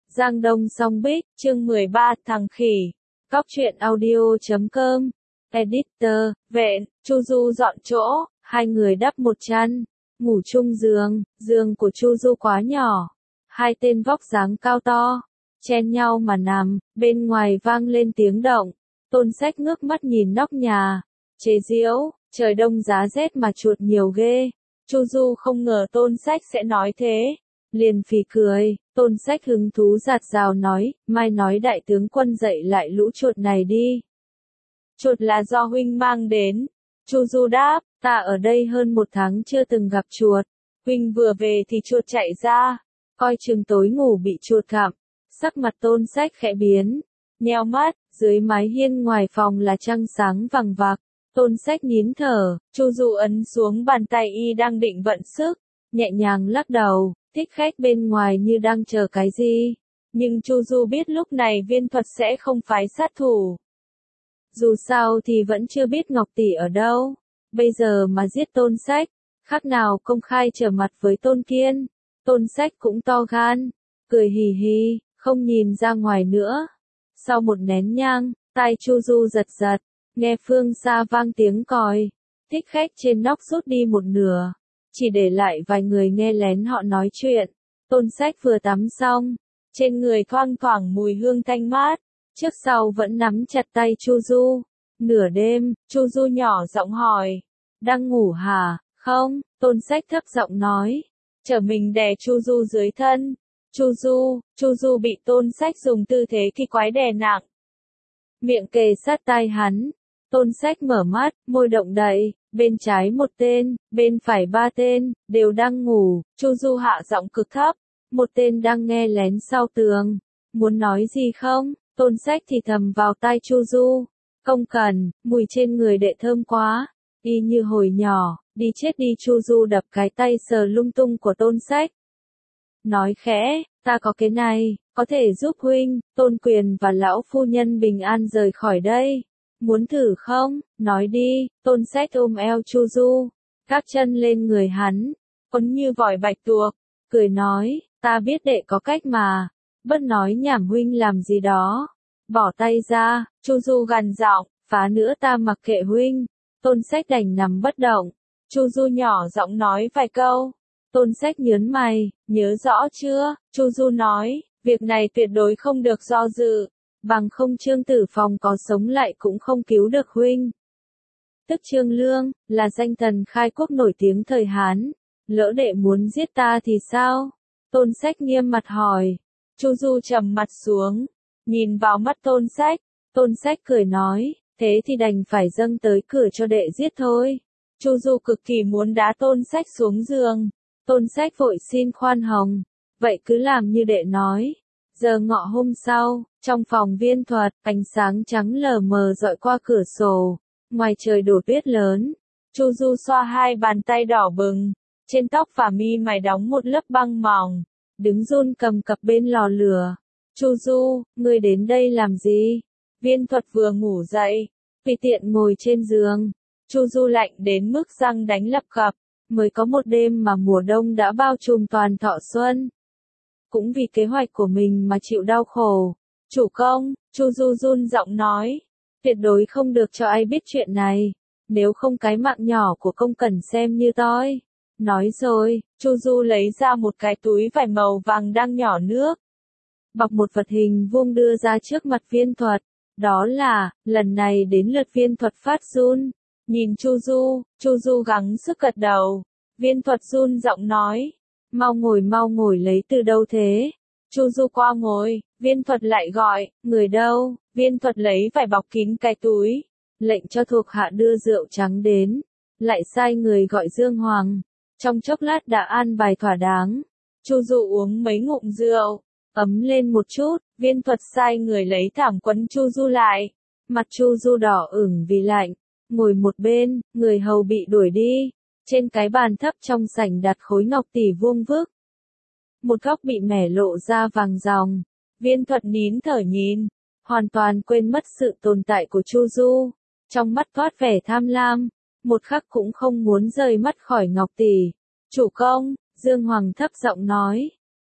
Giang Đông Song Bích, chương 13, thằng khỉ. Cóc truyện audio.com. Editor, Vẹn, Chu Du dọn chỗ, hai người đắp một chăn, ngủ chung giường, giường của Chu Du quá nhỏ. Hai tên vóc dáng cao to, chen nhau mà nằm, bên ngoài vang lên tiếng động. Tôn Sách ngước mắt nhìn nóc nhà, chế giễu, trời đông giá rét mà chuột nhiều ghê. Chu Du không ngờ Tôn Sách sẽ nói thế, liền phì cười. Tôn Sách hứng thú rạt rào nói, mai nói đại tướng quân dạy lại lũ chuột này đi. Chuột là do huynh mang đến. Chu Du đáp, ta ở đây hơn 1 tháng chưa từng gặp chuột. Huynh vừa về thì chuột chạy ra, coi chừng tối ngủ bị chuột gặm. Sắc mặt Tôn Sách khẽ biến, nheo mắt, dưới mái hiên ngoài phòng là trăng sáng vằng vặc. Tôn Sách nín thở, Chu Du ấn xuống bàn tay y đang định vận sức, nhẹ nhàng lắc đầu. Thích khách bên ngoài như đang chờ cái gì. Nhưng Chu Du biết lúc này Viên Thuật sẽ không phái sát thủ. Dù sao thì vẫn chưa biết Ngọc Tỷ ở đâu. Bây giờ mà giết Tôn Sách, khác nào công khai trở mặt với Tôn Kiên. Tôn Sách cũng to gan, cười hì hì, không nhìn ra ngoài nữa. Sau một nén nhang, tai Chu Du giật giật, nghe phương xa vang tiếng còi. Thích khách trên nóc rút đi một nửa, chỉ để lại vài người nghe lén họ nói chuyện. Tôn Sách vừa tắm xong, trên người thoang thoảng mùi hương thanh mát, trước sau vẫn nắm chặt tay Chu Du. Nửa đêm, Chu Du nhỏ giọng hỏi, đang ngủ hả? Không, Tôn Sách thấp giọng nói, trở mình đè Chu Du dưới thân. Chu Du bị Tôn Sách dùng tư thế kỳ quái đè nặng, miệng kề sát tai hắn. Tôn Sách mở mắt, môi động đậy, bên trái 1 tên, bên phải 3 tên, đều đang ngủ. Chu Du hạ giọng cực thấp, 1 tên đang nghe lén sau tường. Muốn nói gì không? Tôn Sách thì thầm vào tai Chu Du. Không cần, mùi trên người đệ thơm quá. Y như hồi nhỏ, đi chết đi. Chu Du đập cái tay sờ lung tung của Tôn Sách, nói khẽ, ta có cái này, có thể giúp huynh, Tôn Quyền và lão phu nhân bình an rời khỏi đây. Muốn thử không? Nói đi. Tôn Sách ôm eo Chu Du, gác chân lên người hắn, quấn như vòi bạch tuộc, cười nói, ta biết đệ có cách mà. Bất nói nhảm, huynh làm gì đó. Bỏ tay ra. Chu Du gằn giọng, phá nữa ta mặc kệ huynh. Tôn Sách đành nằm bất động. Chu Du nhỏ giọng nói vài câu. Tôn Sách nhớn mày, nhớ rõ chưa? Chu Du nói, việc này tuyệt đối không được do dự. Bằng không Trương Tử Phong có sống lại cũng không cứu được huynh. Tức Trương Lương, là danh thần khai quốc nổi tiếng thời Hán. Lỡ đệ muốn giết ta thì sao? Tôn Sách nghiêm mặt hỏi. Chu Du trầm mặt xuống, nhìn vào mắt Tôn Sách. Tôn Sách cười nói, thế thì đành phải dâng tới cửa cho đệ giết thôi. Chu Du cực kỳ muốn đá Tôn Sách xuống giường. Tôn Sách vội xin khoan hồng, vậy cứ làm như đệ nói. Giờ ngọ hôm sau, trong phòng Viên Thuật, ánh sáng trắng lờ mờ dọi qua cửa sổ, ngoài trời đổ tuyết lớn. Chu Du xoa hai bàn tay đỏ bừng, trên tóc và mi mày đóng một lớp băng mỏng, đứng run cầm cập bên lò lửa. Chu Du, ngươi đến đây làm gì? Viên Thuật vừa ngủ dậy, tùy tiện ngồi trên giường. Chu Du lạnh đến mức răng đánh lập cập, mới có 1 đêm mà mùa đông đã bao trùm toàn Thọ Xuân. Cũng vì kế hoạch của mình mà chịu đau khổ. Chủ công, Chu Du run giọng nói, tuyệt đối không được cho ai biết chuyện này, nếu không cái mạng nhỏ của công cần xem như toi. Nói rồi, Chu Du lấy ra một cái túi vải màu vàng đang nhỏ nước, bọc một vật hình vuông đưa ra trước mặt Viên Thuật. Đó là, lần này đến lượt Viên Thuật phát run. Nhìn Chu Du gắng sức gật đầu. Viên Thuật run giọng nói, mau ngồi lấy từ đâu thế? Chu Du qua ngồi, Viên Thuật lại gọi, người đâu? Viên Thuật lấy vải bọc kín cái túi, lệnh cho thuộc hạ đưa rượu trắng đến, lại sai người gọi Dương Hoàng. Trong chốc lát đã an bài thỏa đáng. Chu Du uống mấy ngụm rượu, ấm lên một chút. Viên Thuật sai người lấy thảm quấn Chu Du lại. Mặt Chu Du đỏ ửng vì lạnh, ngồi một bên, người hầu bị đuổi đi. Trên cái bàn thấp trong sảnh đặt khối ngọc tỷ vuông vức, một góc bị mẻ lộ ra vàng ròng. Viên Thuật nín thở nhìn, hoàn toàn quên mất sự tồn tại của Chu Du. Trong mắt toát vẻ tham lam, một khắc cũng không muốn rời mắt khỏi ngọc tỷ. Chủ công, Dương Hoàng thấp giọng nói,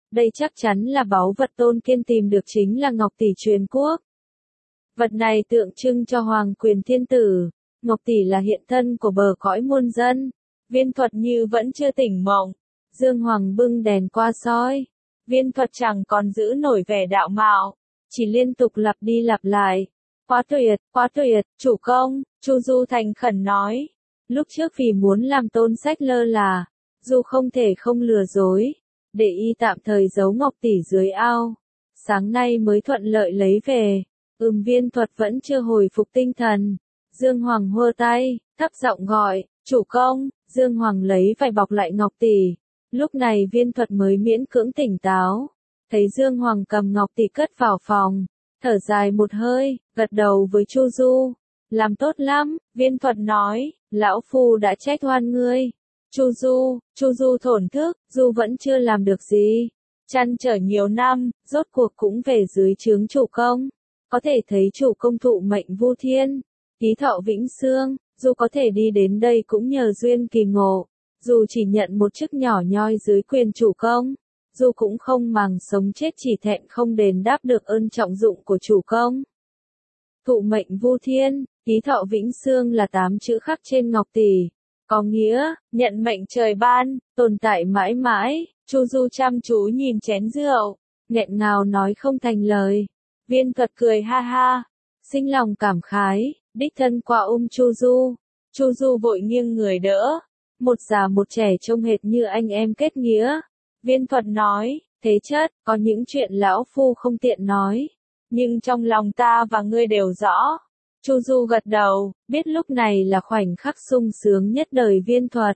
Đây chắc chắn là báu vật Tôn Kiên tìm được chính là ngọc tỷ truyền quốc. Vật này tượng trưng cho hoàng quyền thiên tử, ngọc tỷ là hiện thân của bờ cõi muôn dân. Viên Thuật như vẫn chưa tỉnh mộng. Dương Hoàng bưng đèn qua soi. Viên Thuật chẳng còn giữ nổi vẻ đạo mạo, chỉ liên tục lặp đi lặp lại. Quá tuyệt, chủ công, Chu Du thành khẩn nói. Lúc trước vì muốn làm Tôn Sách lơ là, dù không thể không lừa dối, để y tạm thời giấu ngọc tỷ dưới ao. Sáng nay mới thuận lợi lấy về. Viên Thuật vẫn chưa hồi phục tinh thần. Dương Hoàng hô tay, thấp giọng gọi, chủ công. Dương Hoàng lấy vải bọc lại ngọc tỷ. Lúc này Viên Thuật mới miễn cưỡng tỉnh táo. Thấy Dương Hoàng cầm ngọc tỷ cất vào phòng, thở dài một hơi, gật đầu với Chu Du. Làm tốt lắm, Viên Thuật nói, lão phu đã trách oan ngươi. Chu Du thổn thức, Du vẫn chưa làm được gì. Trăn trở nhiều năm, rốt cuộc cũng về dưới trướng chủ công. Có thể thấy chủ công thụ mệnh vu thiên, ký thọ vĩnh xương, dù có thể đi đến đây cũng nhờ duyên kỳ ngộ. Dù chỉ nhận một chức nhỏ nhoi dưới quyền chủ công, dù cũng không màng sống chết chỉ thẹn không đền đáp được ơn trọng dụng của chủ công. Thụ mệnh vu thiên, ký thọ vĩnh xương là 8 chữ khắc trên ngọc tỷ. Có nghĩa, nhận mệnh trời ban, tồn tại mãi mãi. Chu Du chăm chú nhìn chén rượu, nghẹn ngào nói không thành lời. Viên Thuật cười ha ha, sinh lòng cảm khái, đích thân qua Chu Du. Chu Du vội nghiêng người đỡ. Một già một trẻ trông hệt như anh em kết nghĩa. Viên Thuật nói, thế chất, có những chuyện lão phu không tiện nói. Nhưng trong lòng ta và ngươi đều rõ. Chu Du gật đầu, biết lúc này là khoảnh khắc sung sướng nhất đời Viên Thuật.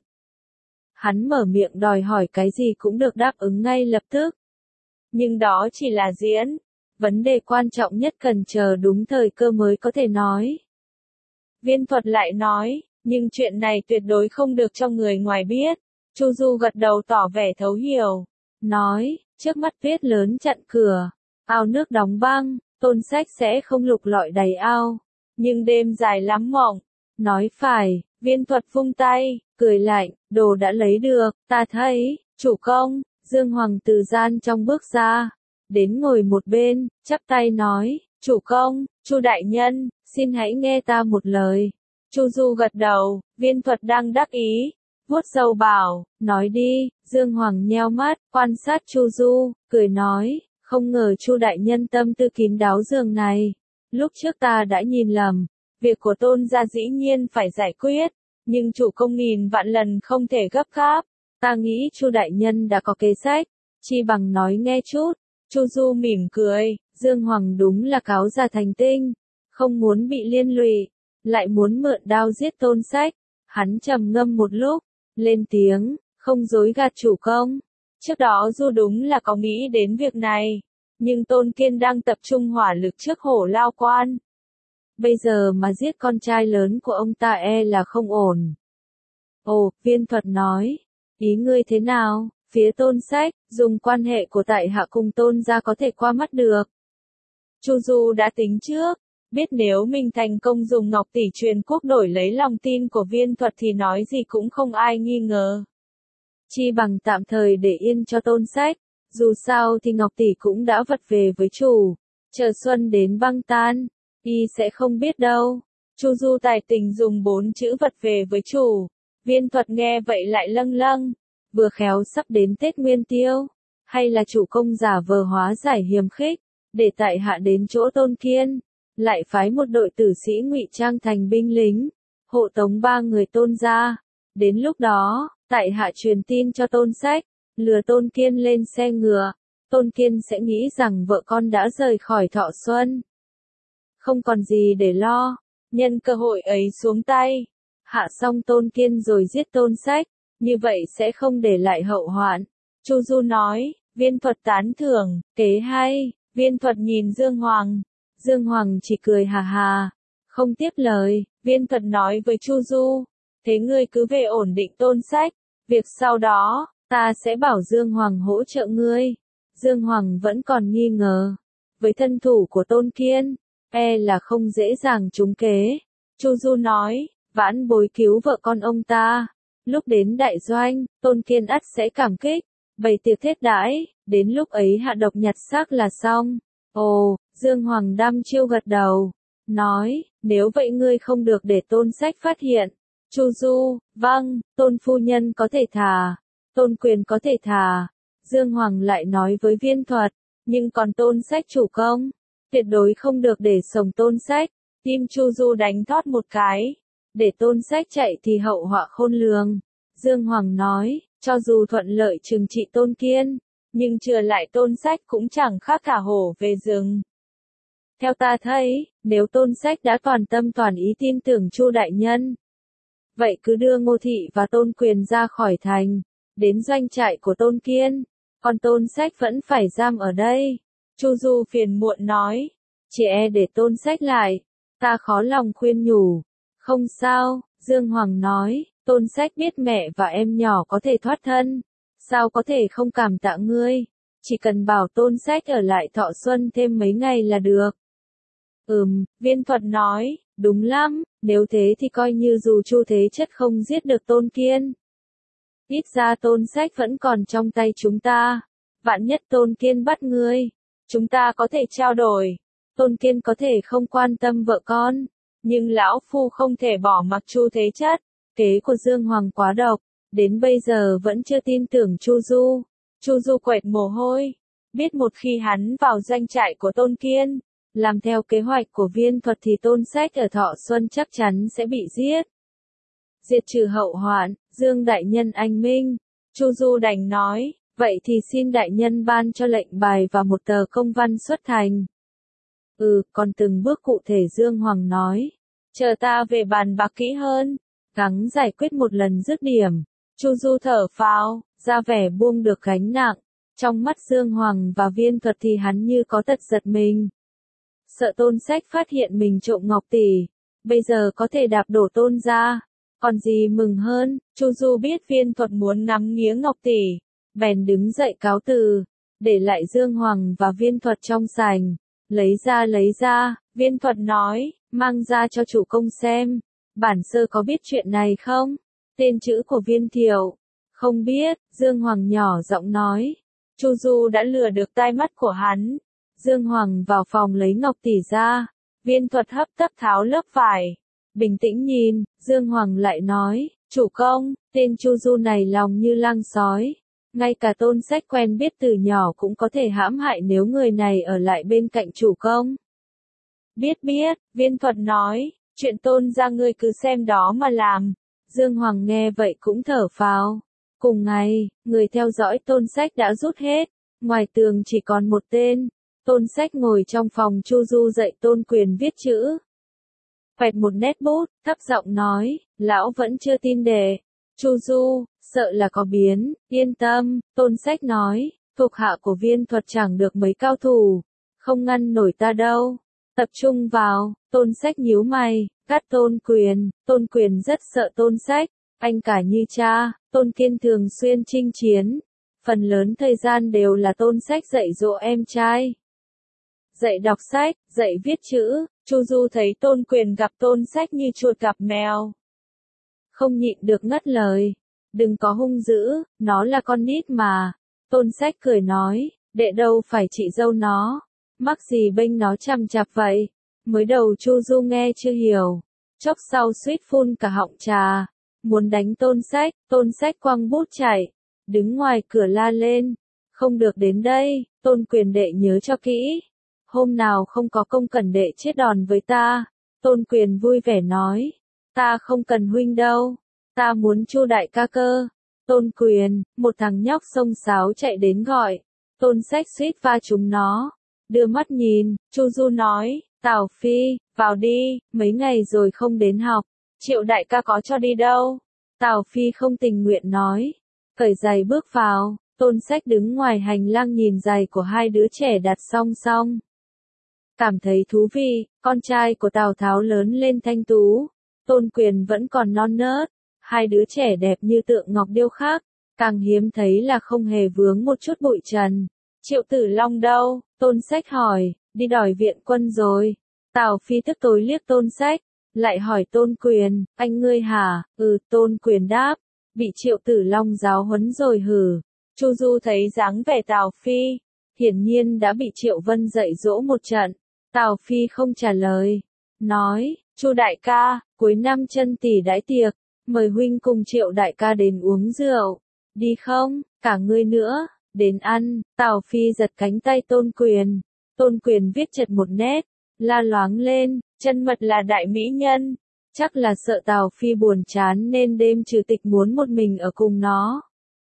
Hắn mở miệng đòi hỏi cái gì cũng được đáp ứng ngay lập tức. Nhưng đó chỉ là diễn. Vấn đề quan trọng nhất cần chờ đúng thời cơ mới có thể nói. Viên Thuật lại nói, nhưng chuyện này tuyệt đối không được cho người ngoài biết. Chu Du gật đầu tỏ vẻ thấu hiểu. Nói, trước mắt viết lớn chặn cửa. Ao nước đóng băng, Tôn Sách sẽ không lục lọi đầy ao. Nhưng đêm dài lắm mộng. Nói phải, Viên Thuật vung tay, cười lạnh, đồ đã lấy được, ta thấy, chủ công. Dương Hoàng từ gian trong bước ra. Đến ngồi một bên, chắp tay nói, chủ công, Chu đại nhân, xin hãy nghe ta một lời. Chu Du gật đầu, Viên Thuật đang đắc ý, vuốt râu bảo, nói đi. Dương Hoàng nheo mắt, quan sát Chu Du, cười nói, không ngờ Chu đại nhân tâm tư kín đáo dường này. Lúc trước ta đã nhìn lầm, việc của Tôn gia dĩ nhiên phải giải quyết, nhưng chủ công nghìn vạn lần không thể gấp gáp. Ta nghĩ Chu đại nhân đã có kế sách, chi bằng nói nghe chút. Chu Du mỉm cười, Dương Hoàng đúng là cáo già thành tinh, không muốn bị liên lụy, lại muốn mượn đao giết Tôn Sách. Hắn trầm ngâm một lúc, lên tiếng, không dối gạt chủ công. Trước đó Du đúng là có nghĩ đến việc này, nhưng Tôn Kiên đang tập trung hỏa lực trước Hổ Lao Quan. Bây giờ mà giết con trai lớn của ông ta là không ổn. Ồ, Viên Thuật nói, ý ngươi thế nào? Phía Tôn Sách, dùng quan hệ của tại hạ cùng Tôn gia có thể qua mắt được. Chu Du đã tính trước, biết nếu mình thành công dùng ngọc tỷ truyền quốc đổi lấy lòng tin của Viên Thuật thì nói gì cũng không ai nghi ngờ. Chi bằng tạm thời để yên cho Tôn Sách, dù sao thì ngọc tỷ cũng đã vật về với chủ, chờ xuân đến băng tan, y sẽ không biết đâu. Chu Du tài tình dùng 4 chữ vật về với chủ. Viên Thuật nghe vậy lại lâng lâng. Vừa khéo sắp đến Tết Nguyên Tiêu, hay là chủ công giả vờ hóa giải hiềm khích, để tại hạ đến chỗ Tôn Kiên, lại phái một đội tử sĩ ngụy trang thành binh lính, hộ tống 3 người Tôn gia. Đến lúc đó, tại hạ truyền tin cho Tôn Sách, lừa Tôn Kiên lên xe ngựa, Tôn Kiên sẽ nghĩ rằng vợ con đã rời khỏi Thọ Xuân. Không còn gì để lo, nhân cơ hội ấy xuống tay, hạ xong Tôn Kiên rồi giết Tôn Sách. Như vậy sẽ không để lại hậu hoạn. Chu Du nói, Viên Thuật tán thưởng, kế hay. Viên Thuật nhìn Dương Hoàng. Dương Hoàng chỉ cười hà hà, không tiếp lời. Viên Thuật nói với Chu Du, thế ngươi cứ về ổn định Tôn Sách. Việc sau đó, ta sẽ bảo Dương Hoàng hỗ trợ ngươi. Dương Hoàng vẫn còn nghi ngờ. Với thân thủ của Tôn Kiên, là không dễ dàng trúng kế. Chu Du nói, vãn bối cứu vợ con ông ta. Lúc đến đại doanh, Tôn Kiên ắt sẽ cảm kích, bày tiệc thiết đãi, đến lúc ấy hạ độc nhặt xác là xong. Ồ, Dương Hoàng đăm chiêu gật đầu, nói, nếu vậy ngươi không được để Tôn Sách phát hiện. Chu Du, vâng, Tôn phu nhân có thể thả, Tôn Quyền có thể thả. Dương Hoàng lại nói với Viên Thuật, nhưng còn Tôn Sách chủ công, tuyệt đối không được để sống Tôn Sách. Tim Chu Du đánh thót một cái, để Tôn Sách chạy thì hậu họa khôn lường. Dương Hoàng nói, cho dù thuận lợi trừng trị Tôn Kiên, nhưng trừ lại Tôn Sách cũng chẳng khác cả hổ về rừng. Theo ta thấy, nếu Tôn Sách đã toàn tâm toàn ý tin tưởng Chu đại nhân, vậy cứ đưa Ngô Thị và Tôn Quyền ra khỏi thành, đến doanh trại của Tôn Kiên, còn Tôn Sách vẫn phải giam ở đây. Chu Du phiền muộn nói, chỉ e để Tôn Sách lại, ta khó lòng khuyên nhủ. Không sao, Dương Hoàng nói, Tôn Sách biết mẹ và em nhỏ có thể thoát thân, sao có thể không cảm tạ ngươi, chỉ cần bảo Tôn Sách ở lại Thọ Xuân thêm mấy ngày là được. Viên Thuật nói, đúng lắm, nếu thế thì coi như dù Chu Thế Chất không giết được Tôn Kiên, ít ra Tôn Sách vẫn còn trong tay chúng ta, vạn nhất Tôn Kiên bắt ngươi, chúng ta có thể trao đổi. Tôn Kiên có thể không quan tâm vợ con, nhưng lão phu không thể bỏ mặc Chu Thế Chất. Kế của Dương Hoàng quá độc, đến bây giờ vẫn chưa tin tưởng Chu Du. Chu Du quệt mồ hôi, biết một khi hắn vào doanh trại của Tôn Kiên, làm theo kế hoạch của Viên Thuật thì Tôn Sách ở Thọ Xuân chắc chắn sẽ bị giết. Diệt trừ hậu hoạn, Dương đại nhân anh minh. Chu Du đành nói, vậy thì xin đại nhân ban cho lệnh bài và một tờ công văn xuất thành. Còn từng bước cụ thể Dương Hoàng nói, chờ ta về bàn bạc kỹ hơn, gắng giải quyết một lần dứt điểm. Chu Du thở phào, ra vẻ buông được gánh nặng. Trong mắt Dương Hoàng và Viên Thuật thì hắn như có tật giật mình. Sợ Tôn Sách phát hiện mình trộm ngọc tỷ, bây giờ có thể đạp đổ Tôn ra. Còn gì mừng hơn, Chu Du biết Viên Thuật muốn ngắm nghía ngọc tỷ, bèn đứng dậy cáo từ, để lại Dương Hoàng và Viên Thuật trong sảnh. Lấy ra, Viên Thuật nói, mang ra cho chủ công xem. Bản sơ có biết chuyện này không? Tên chữ của Viên Thiệu. Không biết, Dương Hoàng nhỏ giọng nói. Chu Du đã lừa được tai mắt của hắn. Dương Hoàng vào phòng lấy ngọc tỷ ra. Viên Thuật hấp tấp tháo lớp vải. Bình tĩnh nhìn, Dương Hoàng lại nói, chủ công, tên Chu Du này lòng như lang sói. Ngay cả Tôn Sách quen biết từ nhỏ cũng có thể hãm hại nếu người này ở lại bên cạnh chủ công. Biết, Viên Thuật nói, chuyện Tôn ra ngươi cứ xem đó mà làm. Dương Hoàng nghe vậy cũng thở phào. Cùng ngày, người theo dõi Tôn Sách đã rút hết, ngoài tường chỉ còn một tên. Tôn Sách ngồi trong phòng Chu Du dạy Tôn Quyền viết chữ. Quẹt một nét bút, thấp giọng nói, lão vẫn chưa tin đề. Chu Du, sợ là có biến, yên tâm, Tôn Sách nói, thuộc hạ của Viên Thuật chẳng được mấy cao thủ, không ngăn nổi ta đâu. Tập trung vào, Tôn Sách nhíu mày, cắt Tôn Quyền rất sợ Tôn Sách, anh cả như cha, Tôn Kiên thường xuyên chinh chiến, phần lớn thời gian đều là Tôn Sách dạy dỗ em trai. Dạy đọc sách, dạy viết chữ, Chu Du thấy Tôn Quyền gặp Tôn Sách như chuột gặp mèo. Không nhịn được ngắt lời, đừng có hung dữ, nó là con nít mà. Tôn Sách cười nói, đệ đâu phải chị dâu nó, mắc gì bênh nó chằm chạp vậy. Mới đầu Chu Du nghe chưa hiểu, chốc sau suýt phun cả họng trà, muốn đánh Tôn Sách quăng bút chạy, đứng ngoài cửa la lên, không được đến đây, Tôn Quyền đệ nhớ cho kỹ, hôm nào không có công cần đệ chết đòn với ta. Tôn Quyền vui vẻ nói, ta không cần huynh đâu, ta muốn Chu đại ca cơ. Tôn Quyền, một thằng nhóc xông xáo chạy đến gọi, Tôn Sách suýt va trúng nó, đưa mắt nhìn, Chu Du nói, Tào Phi, vào đi, mấy ngày rồi không đến học, Triệu đại ca có cho đi đâu. Tào Phi không tình nguyện nói, cởi giày bước vào. Tôn Sách đứng ngoài hành lang nhìn giày của hai đứa trẻ đặt song song. Cảm thấy thú vị, con trai của Tào Tháo lớn lên thanh tú, Tôn Quyền vẫn còn non nớt, hai đứa trẻ đẹp như tượng ngọc điêu khắc, càng hiếm thấy là không hề vướng một chút bụi trần. Triệu Tử Long đâu? Tôn Sách hỏi, đi đòi viện quân rồi. Tào Phi tức tối liếc Tôn Sách, lại hỏi Tôn Quyền, anh ngươi hả? Tôn Quyền đáp, bị Triệu Tử Long giáo huấn rồi hử. Chu Du thấy dáng vẻ Tào Phi, hiển nhiên đã bị Triệu Vân dạy dỗ một trận. Tào Phi không trả lời, nói, Chu đại ca, cuối năm chân tỷ đãi tiệc, mời huynh cùng Triệu đại ca đến uống rượu, đi không, cả ngươi nữa, đến ăn. Tào Phi giật cánh tay Tôn Quyền, Tôn Quyền viết chật một nét, la loáng lên, chân mật là đại mỹ nhân, chắc là sợ Tào Phi buồn chán nên đêm trừ tịch muốn một mình ở cùng nó.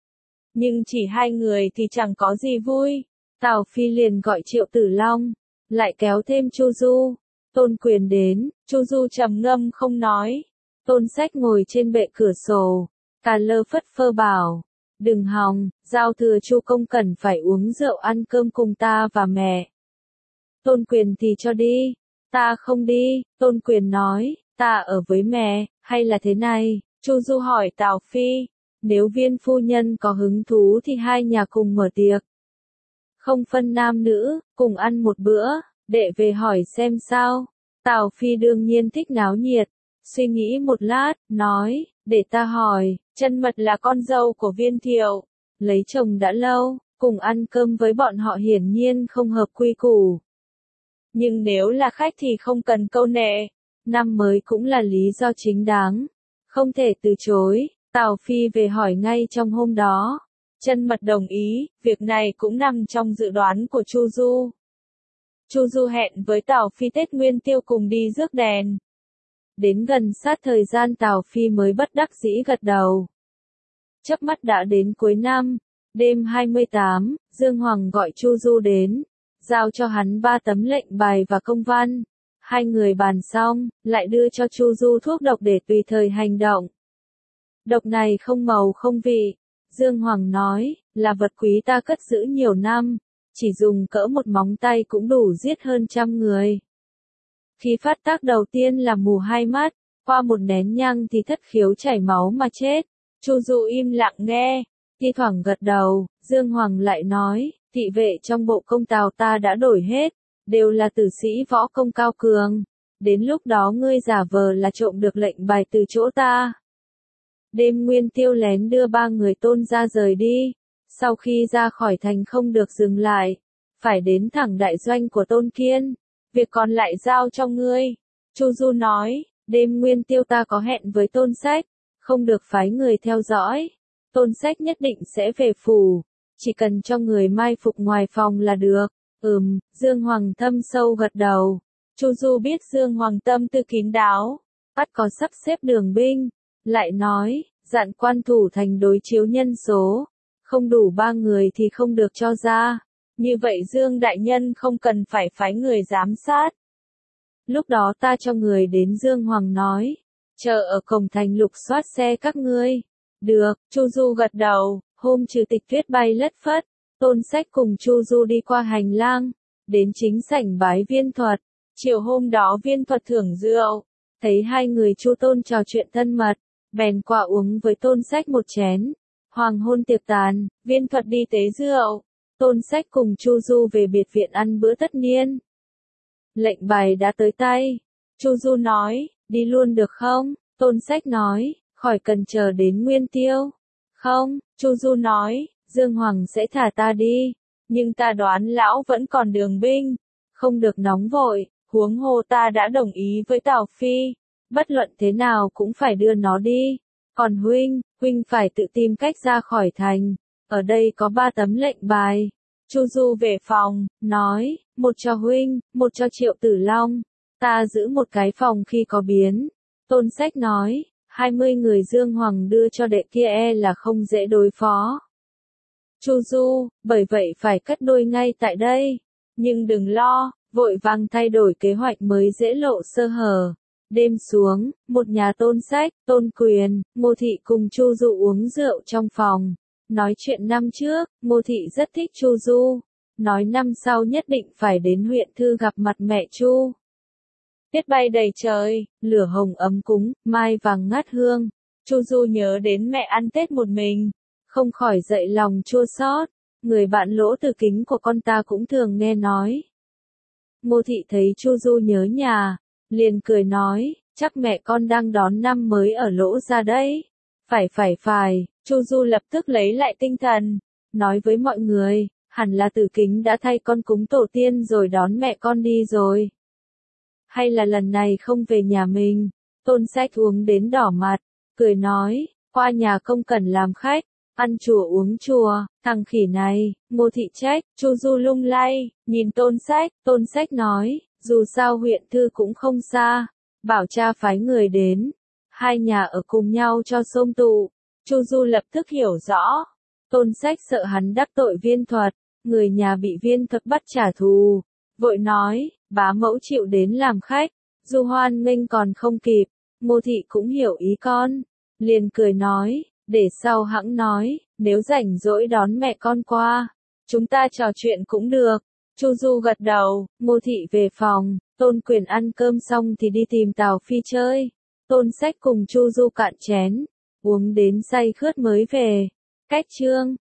Nhưng chỉ hai người thì chẳng có gì vui. Tào Phi liền gọi Triệu Tử Long, lại kéo thêm Chu Du. Tôn Quyền đến, Chu Du trầm ngâm không nói. Tôn Sách ngồi trên bệ cửa sổ, cà lơ phất phơ bảo, đừng hòng, giao thừa Chu công cần phải uống rượu ăn cơm cùng ta và mẹ. Tôn Quyền thì cho đi, ta không đi. Tôn Quyền nói, ta ở với mẹ, hay là thế này? Chu Du hỏi Tào Phi, nếu Viên phu nhân có hứng thú thì hai nhà cùng mở tiệc. Không phân nam nữ, cùng ăn một bữa, đệ về hỏi xem sao. Tào Phi đương nhiên thích náo nhiệt, suy nghĩ một lát, nói, để ta hỏi, chân mật là con dâu của Viên Thiệu, lấy chồng đã lâu, cùng ăn cơm với bọn họ hiển nhiên không hợp quy củ. Nhưng nếu là khách thì không cần câu nệ, năm mới cũng là lý do chính đáng, không thể từ chối. Tào Phi về hỏi ngay trong hôm đó. Chân mật đồng ý, việc này cũng nằm trong dự đoán của Chu Du. Chu Du hẹn với Tào Phi Tết Nguyên Tiêu cùng đi rước đèn. Đến gần sát thời gian Tào Phi mới bất đắc dĩ gật đầu. Chớp mắt đã đến cuối năm, đêm 28, Dương Hoàng gọi Chu Du đến, giao cho hắn 3 tấm lệnh bài và công văn. Hai người bàn xong, lại đưa cho Chu Du thuốc độc để tùy thời hành động. Độc này không màu không vị, Dương Hoàng nói, là vật quý ta cất giữ nhiều năm, chỉ dùng cỡ một móng tay cũng đủ giết hơn 100 người. Khi phát tác đầu tiên là mù hai mắt, qua một nén nhang thì thất khiếu chảy máu mà chết. Chu Du im lặng nghe, thi thoảng gật đầu. Dương Hoàng lại nói, thị vệ trong bộ công Tào ta đã đổi hết, đều là tử sĩ võ công cao cường. Đến lúc đó ngươi giả vờ là trộm được lệnh bài từ chỗ ta. Đêm Nguyên Tiêu lén đưa 3 người Tôn ra rời đi, sau khi ra khỏi thành không được dừng lại, phải đến thẳng đại doanh của Tôn Kiên, việc còn lại giao cho ngươi. Chu Du nói, đêm Nguyên Tiêu ta có hẹn với Tôn Sách, không được phái người theo dõi, Tôn Sách nhất định sẽ về phủ, chỉ cần cho người mai phục ngoài phòng là được. Dương Hoàng thâm sâu gật đầu. Chu Du biết Dương Hoàng tâm tư kín đáo, bắt có sắp xếp đường binh, lại nói, dặn quan thủ thành đối chiếu nhân số, không đủ 3 người thì không được cho ra. Như vậy Dương đại nhân không cần phải phái người giám sát. Lúc đó ta cho người đến. Dương Hoàng nói, chờ ở cổng thành lục soát xe các ngươi. Được, Chu Du gật đầu. Hôm trừ tịch tuyết bay lất phất, Tôn Sách cùng Chu Du đi qua hành lang, đến chính sảnh bái Viên Thuật. Chiều hôm đó Viên Thuật thưởng rượu, thấy hai người Chu Tôn trò chuyện thân mật, bèn qua uống với Tôn Sách một chén. Hoàng hôn tiệc tàn, Viên Thuật đi tế rượu, Tôn Sách cùng Chu Du về biệt viện ăn bữa tất niên. Lệnh bài đã tới tay. Chu Du nói, đi luôn được không? Tôn Sách nói, khỏi cần chờ đến Nguyên Tiêu. Không, Chu Du nói, Dương Hoàng sẽ thả ta đi, nhưng ta đoán lão vẫn còn đường binh, không được nóng vội, huống hồ ta đã đồng ý với Tào Phi, bất luận thế nào cũng phải đưa nó đi. Còn huynh phải tự tìm cách ra khỏi thành, ở đây có 3 tấm lệnh bài. Chu Du về phòng, nói, một cho huynh, một cho Triệu Tử Long, ta giữ một cái phòng khi có biến. Tôn Sách nói, 20 người Dương Hoàng đưa cho đệ kia là không dễ đối phó. Chu Du, bởi vậy phải cất đôi ngay tại đây. Nhưng đừng lo, vội vàng thay đổi kế hoạch mới dễ lộ sơ hở. Đêm xuống, một nhà Tôn Sách, Tôn Quyền, Ngô Thị cùng Chu Du uống rượu trong phòng. Nói chuyện năm trước, Ngô Thị rất thích Chu Du. Nói năm sau nhất định phải đến huyện Thư gặp mặt mẹ Chu. Tiết bay đầy trời, lửa hồng ấm cúng, mai vàng ngát hương. Chu Du nhớ đến mẹ ăn Tết một mình, không khỏi dậy lòng chua xót. Người bạn Lỗ Từ Kính của con ta cũng thường nghe nói. Ngô Thị thấy Chu Du nhớ nhà, liền cười nói, chắc mẹ con đang đón năm mới ở Lỗ ra đấy. Phải, Chu Du lập tức lấy lại tinh thần, nói với mọi người, hẳn là Tử Kính đã thay con cúng tổ tiên rồi đón mẹ con đi rồi. Hay là lần này không về nhà mình? Tôn Sách uống đến đỏ mặt, cười nói, qua nhà không cần làm khách, ăn chùa uống chùa, thằng khỉ này. Ngô Thị trách. Chu Du lung lay, nhìn Tôn Sách nói, dù sao huyện thư cũng không xa, bảo cha phái người đến, hai nhà ở cùng nhau cho xôm tụ. Chu Du lập tức hiểu rõ, Tôn Sách sợ hắn đắc tội Viên Thuật, người nhà bị Viên Thuật bắt trả thù, vội nói, bá mẫu chịu đến làm khách, Du hoan nghênh còn không kịp. Ngô Thị cũng hiểu ý con, liền cười nói, để sau hẵng nói, nếu rảnh rỗi đón mẹ con qua, chúng ta trò chuyện cũng được. Chu Du gật đầu. Ngô Thị về phòng, Tôn Quyền ăn cơm xong thì đi tìm Tào Phi chơi. Tôn Sách cùng Chu Du cạn chén, uống đến say khướt mới về. Cách chương